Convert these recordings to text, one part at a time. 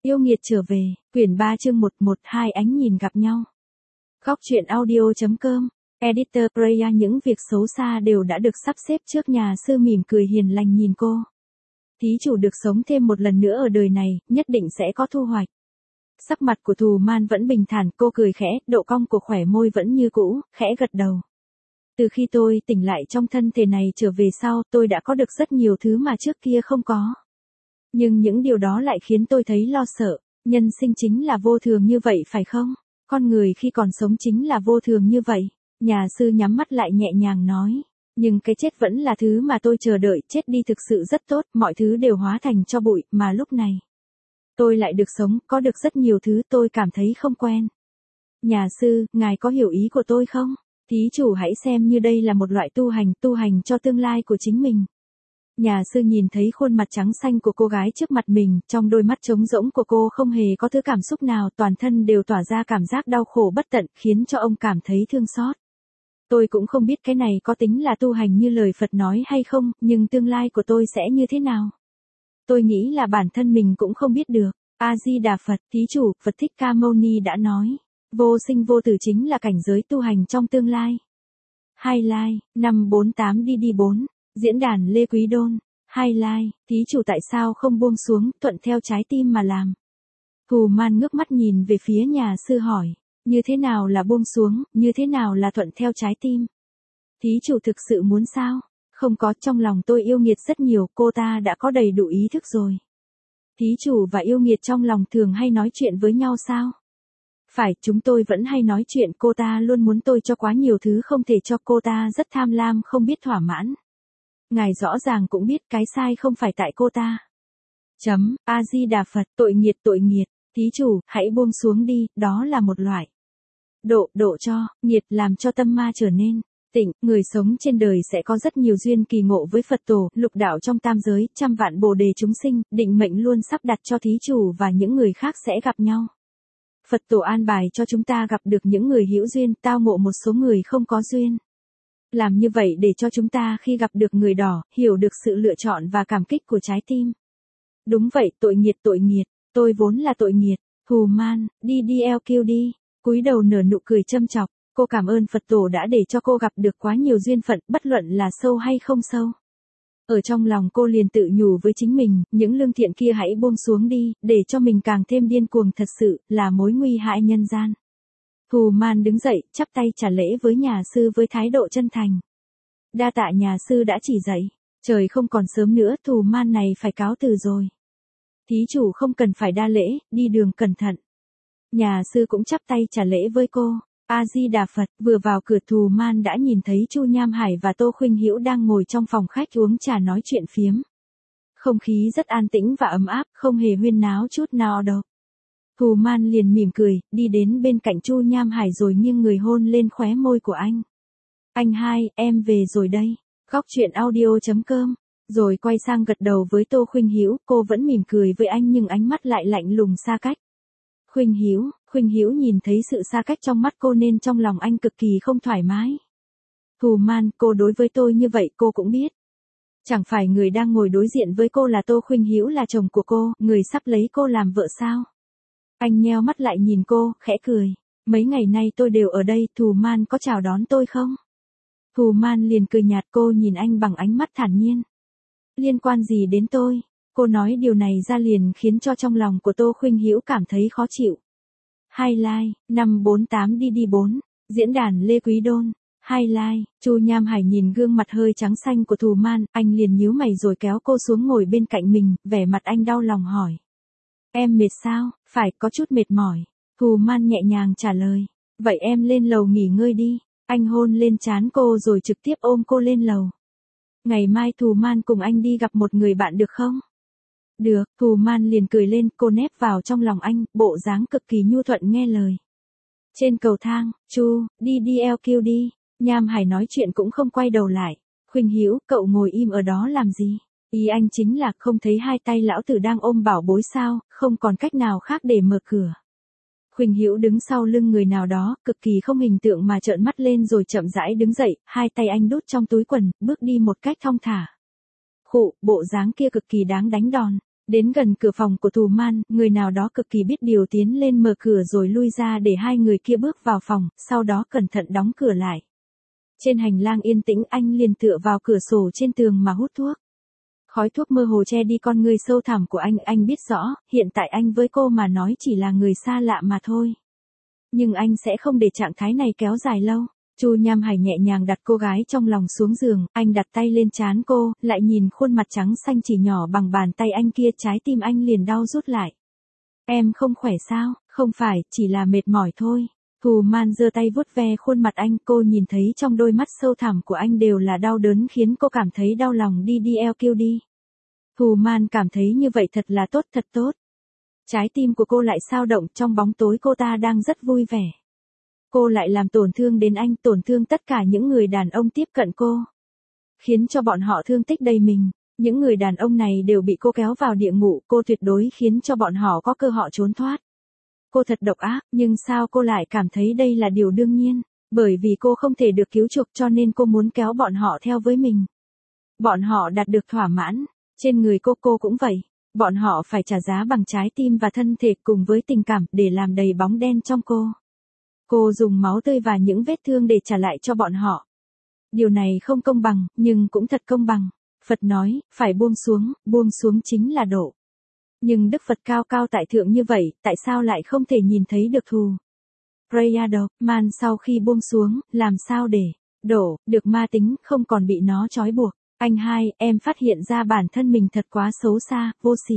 Yêu nghiệt trở về, quyển 3 chương 112 ánh nhìn gặp nhau. Góc truyện audio.com, Editor Freya. Những việc xấu xa đều đã được sắp xếp trước. Nhà sư mỉm cười hiền lành nhìn cô. Thí chủ được sống thêm một lần nữa ở đời này, nhất định sẽ có thu hoạch. Sắc mặt của Thù Man vẫn bình thản, cô cười khẽ, độ cong của khóe môi vẫn như cũ, khẽ gật đầu. Từ khi tôi tỉnh lại trong thân thể này trở về sau, tôi đã có được rất nhiều thứ mà trước kia không có. Nhưng những điều đó lại khiến tôi thấy lo sợ. Nhân sinh chính là vô thường như vậy phải không? Con người khi còn sống chính là vô thường như vậy. Nhà sư nhắm mắt lại nhẹ nhàng nói. Nhưng cái chết vẫn là thứ mà tôi chờ đợi. Chết đi thực sự rất tốt, mọi thứ đều hóa thành tro bụi, mà lúc này tôi lại được sống, có được rất nhiều thứ tôi cảm thấy không quen. Nhà sư, ngài có hiểu ý của tôi không? Thí chủ hãy xem như đây là một loại tu hành cho tương lai của chính mình. Nhà sư nhìn thấy khuôn mặt trắng xanh của cô gái trước mặt mình, trong đôi mắt trống rỗng của cô không hề có thứ cảm xúc nào, toàn thân đều tỏa ra cảm giác đau khổ bất tận, khiến cho ông cảm thấy thương xót. Tôi cũng không biết cái này có tính là tu hành như lời Phật nói hay không, nhưng tương lai của tôi sẽ như thế nào? Tôi nghĩ là bản thân mình cũng không biết được. A-di-đà Phật, thí chủ, Phật Thích Ca Mâu Ni đã nói, vô sinh vô tử chính là cảnh giới tu hành trong tương lai. Highlight, 548 đi 4. Diễn đàn Lê Quý Đôn, highlight, thí chủ tại sao không buông xuống, thuận theo trái tim mà làm? Thù Man ngước mắt nhìn về phía nhà sư hỏi, như thế nào là buông xuống, như thế nào là thuận theo trái tim? Thí chủ thực sự muốn sao? Không có, trong lòng tôi yêu nghiệt rất nhiều, cô ta đã có đầy đủ ý thức rồi. Thí chủ và yêu nghiệt trong lòng thường hay nói chuyện với nhau sao? Phải, chúng tôi vẫn hay nói chuyện, cô ta luôn muốn tôi cho quá nhiều thứ không thể cho, cô ta rất tham lam không biết thỏa mãn. Ngài rõ ràng cũng biết cái sai không phải tại cô ta. A-di-đà Phật, tội nghiệt, thí chủ, hãy buông xuống đi, đó là một loại độ cho, nghiệt làm cho tâm ma trở nên tịnh. Người sống trên đời sẽ có rất nhiều duyên kỳ ngộ với Phật tổ, lục đạo trong tam giới, trăm vạn bồ đề chúng sinh, định mệnh luôn sắp đặt cho thí chủ và những người khác sẽ gặp nhau. Phật tổ an bài cho chúng ta gặp được những người hữu duyên, tao ngộ một số người không có duyên. Làm như vậy để cho chúng ta khi gặp được người đỏ, hiểu được sự lựa chọn và cảm kích của trái tim. Đúng vậy, tội nghiệt, tôi vốn là tội nghiệt. Thù Man, DDLQ đi, cúi đầu nở nụ cười châm chọc, cô cảm ơn Phật tổ đã để cho cô gặp được quá nhiều duyên phận, bất luận là sâu hay không sâu. Ở trong lòng cô liền tự nhủ với chính mình, những lương thiện kia hãy buông xuống đi, để cho mình càng thêm điên cuồng, thật sự là mối nguy hại nhân gian. Thù Man đứng dậy, chắp tay trả lễ với nhà sư với thái độ chân thành. Đa tạ nhà sư đã chỉ dạy, trời không còn sớm nữa, Thù Man này phải cáo từ rồi. Thí chủ không cần phải đa lễ, đi đường cẩn thận. Nhà sư cũng chắp tay trả lễ với cô. A-di-đà Phật, vừa vào cửa Thù Man đã nhìn thấy Chu Nham Hải và Tô Khuynh Hữu đang ngồi trong phòng khách uống trà nói chuyện phiếm. Không khí rất an tĩnh và ấm áp, không hề huyên náo chút nào đâu. Thù Man liền mỉm cười, đi đến bên cạnh Chu Nham Hải rồi nghiêng người hôn lên khóe môi của anh. Anh hai, em về rồi đây. Góc truyện audio.com. Rồi quay sang gật đầu với Tô Khuynh Hữu, cô vẫn mỉm cười với anh nhưng ánh mắt lại lạnh lùng xa cách. Khuynh Hữu nhìn thấy sự xa cách trong mắt cô nên trong lòng anh cực kỳ không thoải mái. Thù Man, cô đối với tôi như vậy cô cũng biết. Chẳng phải người đang ngồi đối diện với cô là Tô Khuynh Hữu là chồng của cô, người sắp lấy cô làm vợ sao? Anh nheo mắt lại nhìn cô, khẽ cười. Mấy ngày nay tôi đều ở đây, Thù Man có chào đón tôi không? Thù Man liền cười nhạt, cô nhìn anh bằng ánh mắt thản nhiên. Liên quan gì đến tôi? Cô nói điều này ra liền khiến cho trong lòng của Tô Khuynh Hữu cảm thấy khó chịu. Highlight, 548 đi 4. Diễn đàn Lê Quý Đôn. Highlight, Chu Nham Hải nhìn gương mặt hơi trắng xanh của Thù Man, anh liền nhíu mày rồi kéo cô xuống ngồi bên cạnh mình, vẻ mặt anh đau lòng hỏi. Em mệt sao? Phải, có chút mệt mỏi. Thù Man nhẹ nhàng trả lời. Vậy em lên lầu nghỉ ngơi đi. Anh hôn lên trán cô rồi trực tiếp ôm cô lên lầu. Ngày mai Thù Man cùng anh đi gặp một người bạn được không? Được, Thù Man liền cười lên, cô nép vào trong lòng anh, bộ dáng cực kỳ nhu thuận nghe lời. Trên cầu thang, Chu, DDLQ đi. Nham Hải nói chuyện cũng không quay đầu lại. Khuynh Hữu, cậu ngồi im ở đó làm gì? Ý anh chính là không thấy hai tay lão tử đang ôm bảo bối sao, không còn cách nào khác để mở cửa. Khuynh Hữu đứng sau lưng người nào đó, cực kỳ không hình tượng mà trợn mắt lên rồi chậm rãi đứng dậy, hai tay anh đút trong túi quần, bước đi một cách thong thả. Khụ, bộ dáng kia cực kỳ đáng đánh đòn. Đến gần cửa phòng của Thù Man, người nào đó cực kỳ biết điều tiến lên mở cửa rồi lui ra để hai người kia bước vào phòng, sau đó cẩn thận đóng cửa lại. Trên hành lang yên tĩnh anh liền tựa vào cửa sổ trên tường mà hút thuốc. Khói thuốc mơ hồ che đi con người sâu thẳm của anh biết rõ, hiện tại anh với cô mà nói chỉ là người xa lạ mà thôi. Nhưng anh sẽ không để trạng thái này kéo dài lâu. Chu Nham Hải nhẹ nhàng đặt cô gái trong lòng xuống giường, anh đặt tay lên trán cô, lại nhìn khuôn mặt trắng xanh chỉ nhỏ bằng bàn tay anh kia, trái tim anh liền đau rút lại. Em không khỏe sao? Không phải, chỉ là mệt mỏi thôi. Thù Man giơ tay vuốt ve khuôn mặt anh, cô nhìn thấy trong đôi mắt sâu thẳm của anh đều là đau đớn khiến cô cảm thấy đau lòng. Đi kêu đi. Thù Man cảm thấy như vậy thật là tốt, thật tốt. Trái tim của cô lại dao động, trong bóng tối cô ta đang rất vui vẻ. Cô lại làm tổn thương đến anh, tổn thương tất cả những người đàn ông tiếp cận cô. Khiến cho bọn họ thương tích đầy mình. Những người đàn ông này đều bị cô kéo vào địa ngục, cô tuyệt đối khiến cho bọn họ có cơ hội trốn thoát. Cô thật độc ác, nhưng sao cô lại cảm thấy đây là điều đương nhiên? Bởi vì cô không thể được cứu chuộc cho nên cô muốn kéo bọn họ theo với mình. Bọn họ đạt được thỏa mãn. Trên người cô cũng vậy. Bọn họ phải trả giá bằng trái tim và thân thể cùng với tình cảm để làm đầy bóng đen trong cô. Cô dùng máu tươi và những vết thương để trả lại cho bọn họ. Điều này không công bằng, nhưng cũng thật công bằng. Phật nói, phải buông xuống chính là độ. Nhưng Đức Phật cao cao tại thượng như vậy, tại sao lại không thể nhìn thấy được thù? Prayado, Man sau khi buông xuống, làm sao để đổ được ma tính, không còn bị nó trói buộc. Anh hai, em phát hiện ra bản thân mình thật quá xấu xa, vô sỉ.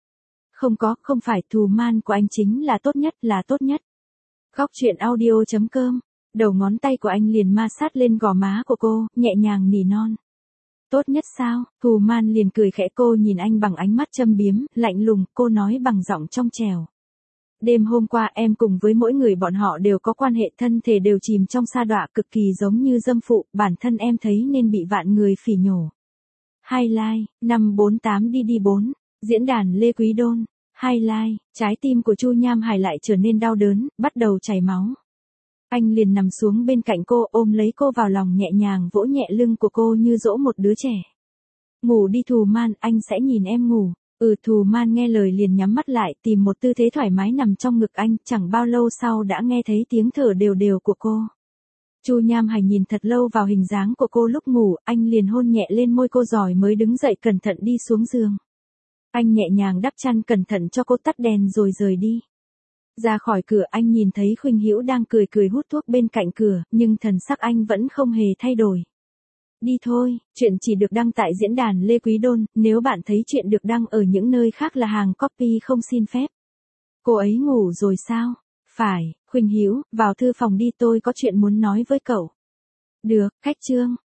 Không phải, Thù Man của anh chính là tốt nhất. Góc truyện audio.com. Đầu ngón tay của anh liền ma sát lên gò má của cô, nhẹ nhàng nỉ non. Tốt nhất sao? Thù Man liền cười khẽ, cô nhìn anh bằng ánh mắt châm biếm, lạnh lùng, cô nói bằng giọng trong trẻo. Đêm hôm qua em cùng với mỗi người bọn họ đều có quan hệ, thân thể đều chìm trong sa đọa, cực kỳ giống như dâm phụ, bản thân em thấy nên bị vạn người phỉ nhổ. Highlight, 548 đi 4, diễn đàn Lê Quý Đôn. Highlight, trái tim của Chu Nham Hải lại trở nên đau đớn, bắt đầu chảy máu. Anh liền nằm xuống bên cạnh cô, ôm lấy cô vào lòng, nhẹ nhàng vỗ nhẹ lưng của cô như dỗ một đứa trẻ. Ngủ đi Thù Man, anh sẽ nhìn em ngủ. Thù Man nghe lời liền nhắm mắt lại, tìm một tư thế thoải mái nằm trong ngực anh, chẳng bao lâu sau đã nghe thấy tiếng thở đều đều của cô. Chu Nham Hải nhìn thật lâu vào hình dáng của cô lúc ngủ, anh liền hôn nhẹ lên môi cô rồi mới đứng dậy cẩn thận đi xuống giường. Anh nhẹ nhàng đắp chăn cẩn thận cho cô, tắt đèn rồi rời đi. Ra khỏi cửa anh nhìn thấy Khuynh Hữu đang cười hút thuốc bên cạnh cửa, nhưng thần sắc anh vẫn không hề thay đổi. Đi thôi, chuyện chỉ được đăng tại diễn đàn Lê Quý Đôn, nếu bạn thấy chuyện được đăng ở những nơi khác là hàng copy không xin phép. Cô ấy ngủ rồi sao? Phải, Khuynh Hữu, vào thư phòng đi, tôi có chuyện muốn nói với cậu. Được, cách chương.